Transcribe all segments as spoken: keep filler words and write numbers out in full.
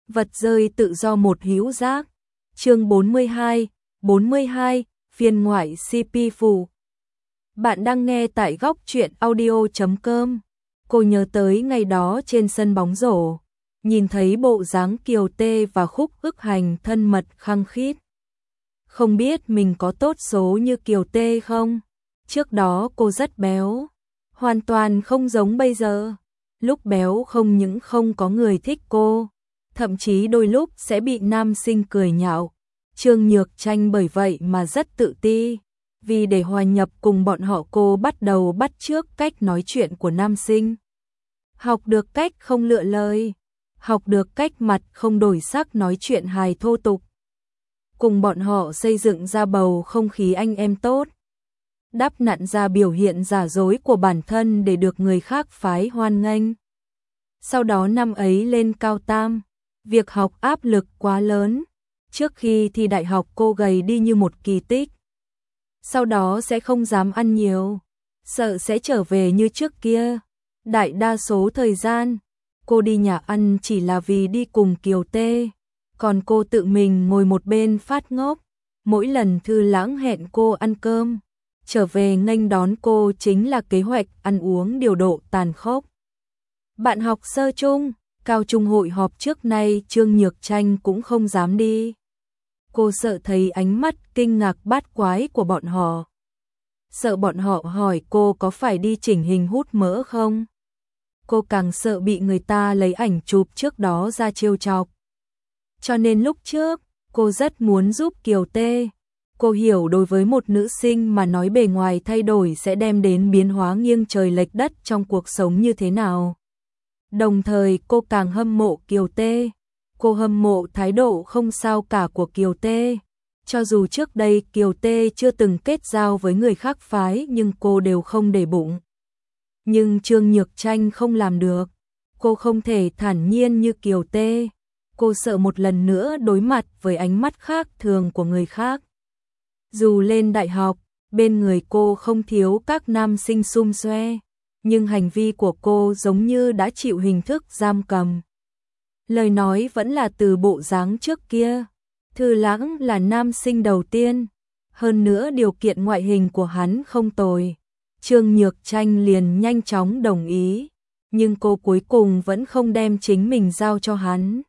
Vật rơi tự do một hữu giác. Chương bốn mươi hai, bốn mươi hai, phiên ngoại xê pê phù. Bạn đang nghe tại góc truyện audio chấm com. Cô nhớ tới ngày đó trên sân bóng rổ, nhìn thấy bộ dáng Kiều Tê và Khúc Ức Hành thân mật khăng khít. Không biết mình có tốt số như Kiều Tê không? Trước đó cô rất béo, hoàn toàn không giống bây giờ. Lúc béo không những không có người thích cô, thậm chí đôi lúc sẽ bị nam sinh cười nhạo. Trương Nhược Tranh bởi vậy mà rất tự ti, vì để hòa nhập cùng bọn họ cô bắt đầu bắt chước cách nói chuyện của nam sinh. Học được cách không lựa lời, học được cách mặt không đổi sắc nói chuyện hài thô tục. Cùng bọn họ xây dựng ra bầu không khí anh em tốt. Đắp nặn ra biểu hiện giả dối của bản thân để được người khác phái hoan nghênh. Sau đó năm ấy lên cao tam, việc học áp lực quá lớn. Trước khi thi đại học cô gầy đi như một kỳ tích. Sau đó sẽ không dám ăn nhiều, sợ sẽ trở về như trước kia. Đại đa số thời gian, cô đi nhà ăn chỉ là vì đi cùng Kiều Tê, còn cô tự mình ngồi một bên phát ngốc. Mỗi lần Thư Lãng hẹn cô ăn cơm, trở về nghênh đón cô chính là kế hoạch ăn uống điều độ tàn khốc. Bạn học sơ trung, cao trung hội họp trước nay Trương Nhược Tranh cũng không dám đi. Cô sợ thấy ánh mắt kinh ngạc bát quái của bọn họ. Sợ bọn họ hỏi cô có phải đi chỉnh hình hút mỡ không? Cô càng sợ bị người ta lấy ảnh chụp trước đó ra trêu chọc. Cho nên lúc trước, cô rất muốn giúp Kiều Tê. Cô hiểu đối với một nữ sinh mà nói bề ngoài thay đổi sẽ đem đến biến hóa nghiêng trời lệch đất trong cuộc sống như thế nào. Đồng thời cô càng hâm mộ Kiều Tê. Cô hâm mộ thái độ không sao cả của Kiều Tê. Cho dù trước đây Kiều Tê chưa từng kết giao với người khác phái nhưng cô đều không để bụng. Nhưng Trương Nhược Tranh không làm được. Cô không thể thản nhiên như Kiều Tê. Cô sợ một lần nữa đối mặt với ánh mắt khác thường của người khác. Dù lên đại học, bên người cô không thiếu các nam sinh xum xoe, nhưng hành vi của cô giống như đã chịu hình thức giam cầm. Lời nói vẫn là từ bộ dáng trước kia. Thư Lãng là nam sinh đầu tiên, hơn nữa điều kiện ngoại hình của hắn không tồi. Trương Nhược Tranh liền nhanh chóng đồng ý, nhưng cô cuối cùng vẫn không đem chính mình giao cho hắn.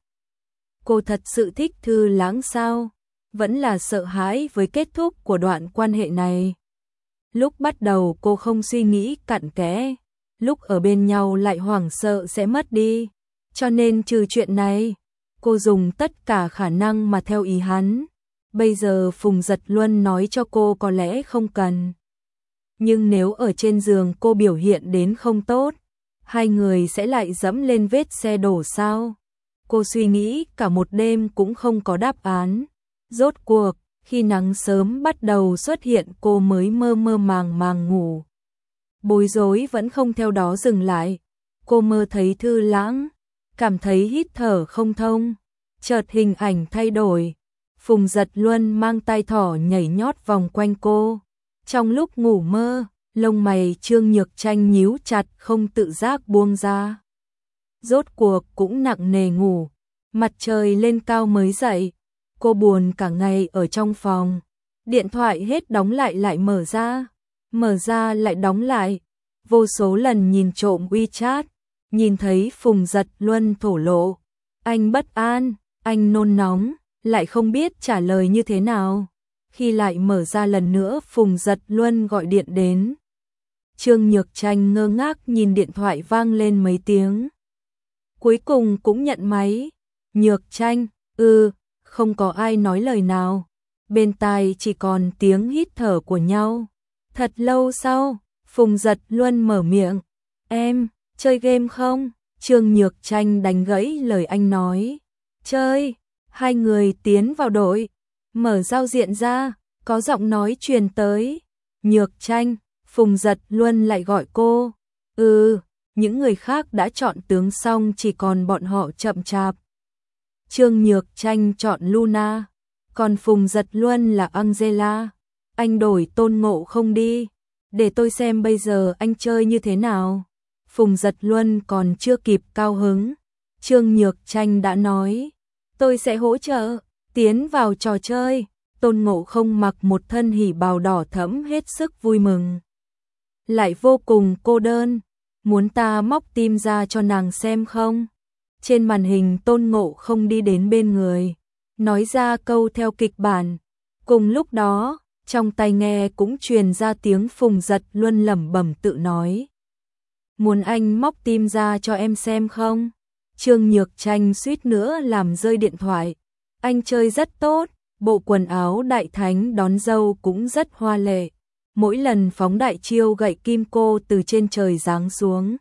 Cô thật sự thích Thư Lãng sao? Vẫn là sợ hãi với kết thúc của đoạn quan hệ này. Lúc bắt đầu cô không suy nghĩ cặn kẽ, lúc ở bên nhau lại hoảng sợ sẽ mất đi. Cho nên trừ chuyện này, cô dùng tất cả khả năng mà theo ý hắn. Bây giờ Phùng Dật Luân nói cho cô có lẽ không cần. Nhưng nếu ở trên giường cô biểu hiện đến không tốt, hai người sẽ lại dẫm lên vết xe đổ sao? Cô suy nghĩ cả một đêm cũng không có đáp án. Rốt cuộc, khi nắng sớm bắt đầu xuất hiện cô mới mơ mơ màng màng ngủ. Bối rối vẫn không theo đó dừng lại. Cô mơ thấy Thư Lãng, cảm thấy hít thở không thông. Chợt hình ảnh thay đổi. Phùng Dật Luân mang tai thỏ nhảy nhót vòng quanh cô. Trong lúc ngủ mơ, lông mày Trương Nhược Tranh nhíu chặt không tự giác buông ra. Rốt cuộc cũng nặng nề ngủ. Mặt trời lên cao mới dậy. Cô buồn cả ngày ở trong phòng. Điện thoại hết đóng lại lại mở ra. Mở ra lại đóng lại. Vô số lần nhìn trộm WeChat. Nhìn thấy Phùng Dật Luân thổ lộ. Anh bất an, anh nôn nóng, lại không biết trả lời như thế nào. Khi lại mở ra lần nữa Phùng Dật Luân gọi điện đến. Trương Nhược Tranh ngơ ngác nhìn điện thoại vang lên mấy tiếng. Cuối cùng cũng nhận máy. Nhược Tranh, ừ, không có ai nói lời nào. Bên tai chỉ còn tiếng hít thở của nhau. Thật lâu sau, Phùng Dật Luân mở miệng. Em, chơi game không? Trương Nhược Tranh đánh gãy lời anh nói. Chơi, hai người tiến vào đội. Mở giao diện ra, có giọng nói truyền tới. Nhược Tranh, Phùng Dật Luân lại gọi cô. Ừ, những người khác đã chọn tướng xong chỉ còn bọn họ chậm chạp. Trương Nhược Tranh chọn Luna, còn Phùng Dật Luân là Angela. Anh đổi Tôn Ngộ không đi, để tôi xem bây giờ anh chơi như thế nào. Phùng Dật Luân còn chưa kịp cao hứng, Trương Nhược Tranh đã nói, tôi sẽ hỗ trợ. Tiến vào trò chơi, Tôn Ngộ Không mặc một thân hỉ bào đỏ thẫm hết sức vui mừng. Lại vô cùng cô đơn, muốn ta móc tim ra cho nàng xem không? Trên màn hình Tôn Ngộ Không đi đến bên người, nói ra câu theo kịch bản. Cùng lúc đó, trong tai nghe cũng truyền ra tiếng Phùng Dật Luân lẩm bẩm tự nói. Muốn anh móc tim ra cho em xem không? Trương Nhược Tranh suýt nữa làm rơi điện thoại. Anh chơi rất tốt, bộ quần áo đại thánh đón dâu cũng rất hoa lệ. Mỗi lần phóng đại chiêu gậy kim cô từ trên trời giáng xuống,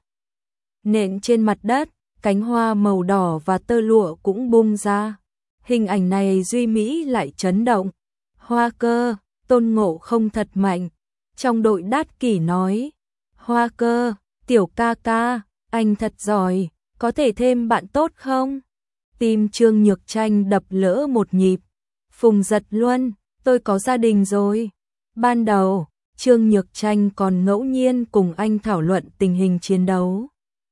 nện trên mặt đất, cánh hoa màu đỏ và tơ lụa cũng bung ra. Hình ảnh này duy mỹ lại chấn động. Hoa Cơ, Tôn Ngộ Không thật mạnh. Trong đội Đát Kỷ nói, Hoa Cơ, tiểu ca ca, anh thật giỏi, có thể thêm bạn tốt không? Tim Trương Nhược Tranh đập lỡ một nhịp. Phùng Dật Luân, tôi có gia đình rồi. Ban đầu, Trương Nhược Tranh còn ngẫu nhiên cùng anh thảo luận tình hình chiến đấu.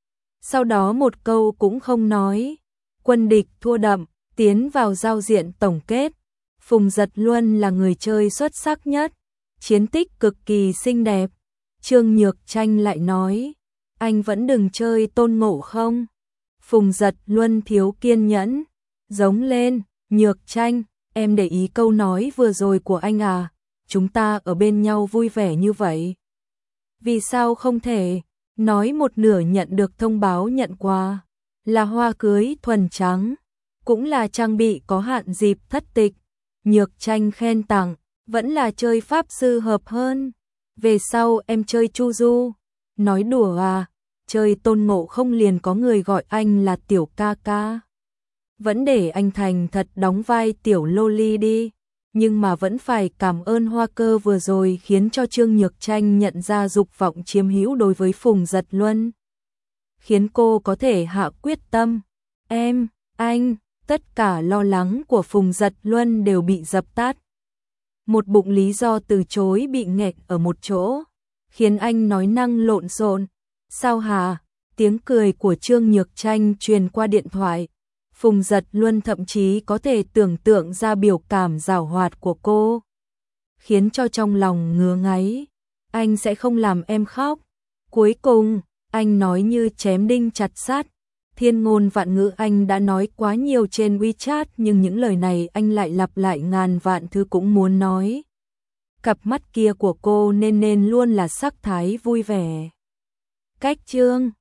Sau đó một câu cũng không nói. Quân địch thua đậm, tiến vào giao diện tổng kết. Phùng Dật Luân là người chơi xuất sắc nhất, chiến tích cực kỳ xinh đẹp. Trương Nhược Tranh lại nói, anh vẫn đừng chơi Tôn Ngộ Không. Phùng Dật Luân thiếu kiên nhẫn, giống lên, Nhược Tranh, em để ý câu nói vừa rồi của anh à, chúng ta ở bên nhau vui vẻ như vậy. Vì sao không thể, nói một nửa nhận được thông báo nhận quà, là hoa cưới thuần trắng, cũng là trang bị có hạn dịp thất tịch. Nhược Tranh khen tặng, vẫn là chơi pháp sư hợp hơn. Về sau em chơi Chu Du. Nói đùa à, chơi Tôn Ngộ Không liền có người gọi anh là tiểu ca ca. Vẫn để anh thành thật đóng vai tiểu loli đi. Nhưng mà vẫn phải cảm ơn Hoa Cơ vừa rồi khiến cho Trương Nhược Tranh nhận ra dục vọng chiếm hữu đối với Phùng Dật Luân. Khiến cô có thể hạ quyết tâm. Em, anh, tất cả lo lắng của Phùng Dật Luân đều bị dập tắt. Một bụng lý do từ chối bị nghẹt ở một chỗ, khiến anh nói năng lộn xộn. Sao hả? Tiếng cười của Trương Nhược Tranh truyền qua điện thoại. Phùng Dật Luân thậm chí có thể tưởng tượng ra biểu cảm giảo hoạt của cô, khiến cho trong lòng ngứa ngáy. Anh sẽ không làm em khóc. Cuối cùng, anh nói như chém đinh chặt sắt. Thiên ngôn vạn ngữ anh đã nói quá nhiều trên WeChat, nhưng những lời này anh lại lặp lại ngàn vạn thứ cũng muốn nói. Cặp mắt kia của cô nên nên luôn là sắc thái vui vẻ. Cách chương